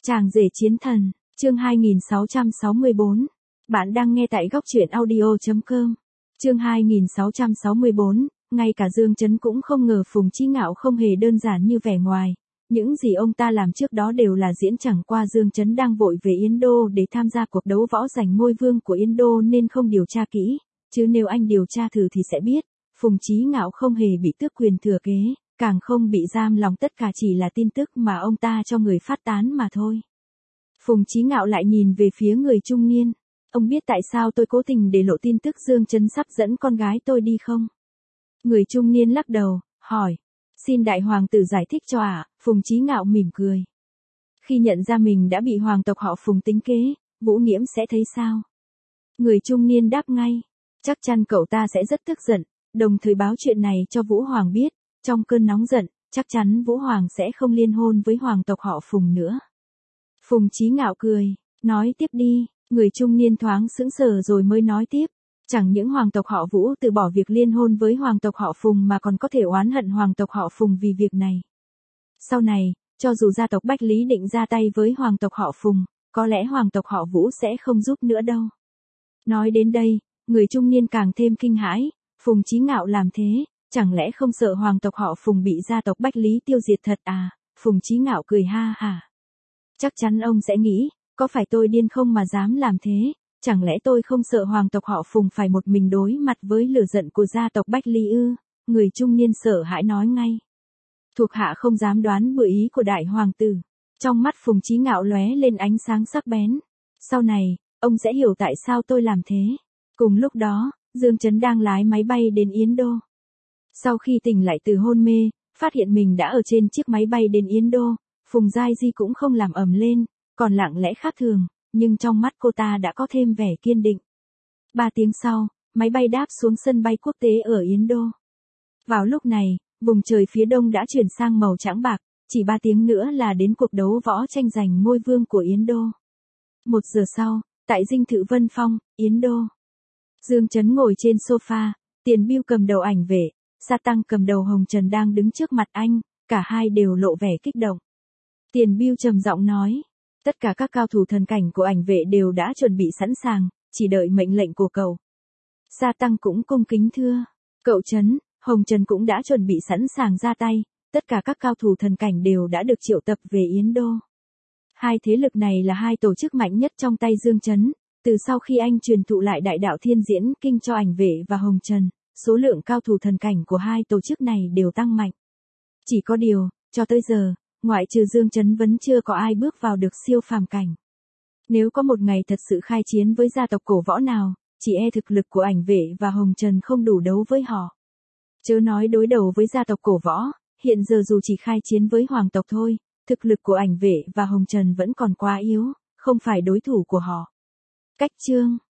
Chàng rể chiến thần, chương 2664. Bạn đang nghe tại góc truyện audio.com. Chương 2664, ngay cả Dương Chấn cũng không ngờ Phùng Chí Ngạo không hề đơn giản như vẻ ngoài. Những gì ông ta làm trước đó đều là diễn, chẳng qua Dương Chấn đang vội về Yến Đô để tham gia cuộc đấu võ giành ngôi vương của Yến Đô nên không điều tra kỹ, chứ nếu anh điều tra thử thì sẽ biết, Phùng Chí Ngạo không hề bị tước quyền thừa kế, càng không bị giam lòng, tất cả chỉ là tin tức mà ông ta cho người phát tán mà thôi. Phùng Chí Ngạo lại nhìn về phía người trung niên. Ông biết tại sao tôi cố tình để lộ tin tức Dương Chấn sắp dẫn con gái tôi đi không? Người trung niên lắc đầu, hỏi. Xin đại hoàng tử giải thích cho ạ. Phùng Chí Ngạo mỉm cười. Khi nhận ra mình đã bị hoàng tộc họ Phùng tính kế, Vũ Nghiễm sẽ thấy sao? Người trung niên đáp ngay. Chắc chắn cậu ta sẽ rất tức giận, đồng thời báo chuyện này cho Vũ Hoàng biết. Trong cơn nóng giận, chắc chắn Vũ Hoàng sẽ không liên hôn với hoàng tộc họ Phùng nữa. Phùng Chí Ngạo cười, nói tiếp đi. Người trung niên thoáng sững sờ rồi mới nói tiếp. Chẳng những hoàng tộc họ Vũ từ bỏ việc liên hôn với hoàng tộc họ Phùng mà còn có thể oán hận hoàng tộc họ Phùng vì việc này. Sau này, cho dù gia tộc Bách Lý định ra tay với hoàng tộc họ Phùng, có lẽ hoàng tộc họ Vũ sẽ không giúp nữa đâu. Nói đến đây, người trung niên càng thêm kinh hãi. Phùng Chí Ngạo làm thế, chẳng lẽ không sợ hoàng tộc họ Phùng bị gia tộc Bách Lý tiêu diệt thật à? Phùng Chí Ngạo cười ha hả. Chắc chắn ông sẽ nghĩ, có phải tôi điên không mà dám làm thế? Chẳng lẽ tôi không sợ hoàng tộc họ Phùng phải một mình đối mặt với lửa giận của gia tộc Bách Lý ư? Người trung niên sợ hãi nói ngay. Thuộc hạ không dám đoán bừa ý của đại hoàng tử. Trong mắt Phùng Chí Ngạo lóe lên ánh sáng sắc bén. Sau này, ông sẽ hiểu tại sao tôi làm thế. Cùng lúc đó, Dương Chấn đang lái máy bay đến Yến Đô. Sau khi tỉnh lại từ hôn mê, phát hiện mình đã ở trên chiếc máy bay đến Yến Đô, Phùng Giai Di cũng không làm ầm lên, còn lặng lẽ khác thường, nhưng trong mắt cô ta đã có thêm vẻ kiên định. 3 tiếng sau, máy bay đáp xuống sân bay quốc tế ở Yến Đô. Vào lúc này, vùng trời phía đông đã chuyển sang màu trắng bạc, chỉ 3 tiếng nữa là đến cuộc đấu võ tranh giành ngôi vương của Yến Đô. 1 giờ sau, tại dinh thự Vân Phong, Yến Đô. Dương Chấn ngồi trên sofa, Tiền Bưu cầm đầu Ảnh Vệ, Sa Tăng cầm đầu Hồng Trần đang đứng trước mặt anh, cả hai đều lộ vẻ kích động. Tiền Bưu trầm giọng nói, tất cả các cao thủ thần cảnh của Ảnh Vệ đều đã chuẩn bị sẵn sàng, chỉ đợi mệnh lệnh của cậu. Sa Tăng cũng cung kính thưa, cậu Trấn, Hồng Trần cũng đã chuẩn bị sẵn sàng ra tay, tất cả các cao thủ thần cảnh đều đã được triệu tập về Yến Đô. Hai thế lực này là hai tổ chức mạnh nhất trong tay Dương Chấn, từ sau khi anh truyền thụ lại đại đạo thiên diễn kinh cho Ảnh Vệ và Hồng Trần, số lượng cao thủ thần cảnh của hai tổ chức này đều tăng mạnh. Chỉ có điều, cho tới giờ, ngoại trừ Dương Chấn vẫn chưa có ai bước vào được siêu phàm cảnh. Nếu có một ngày thật sự khai chiến với gia tộc cổ võ nào, chỉ e thực lực của Ảnh Vệ và Hồng Trần không đủ đấu với họ. Chớ nói đối đầu với gia tộc cổ võ, hiện giờ dù chỉ khai chiến với hoàng tộc thôi, thực lực của Ảnh Vệ và Hồng Trần vẫn còn quá yếu, không phải đối thủ của họ. Cách chương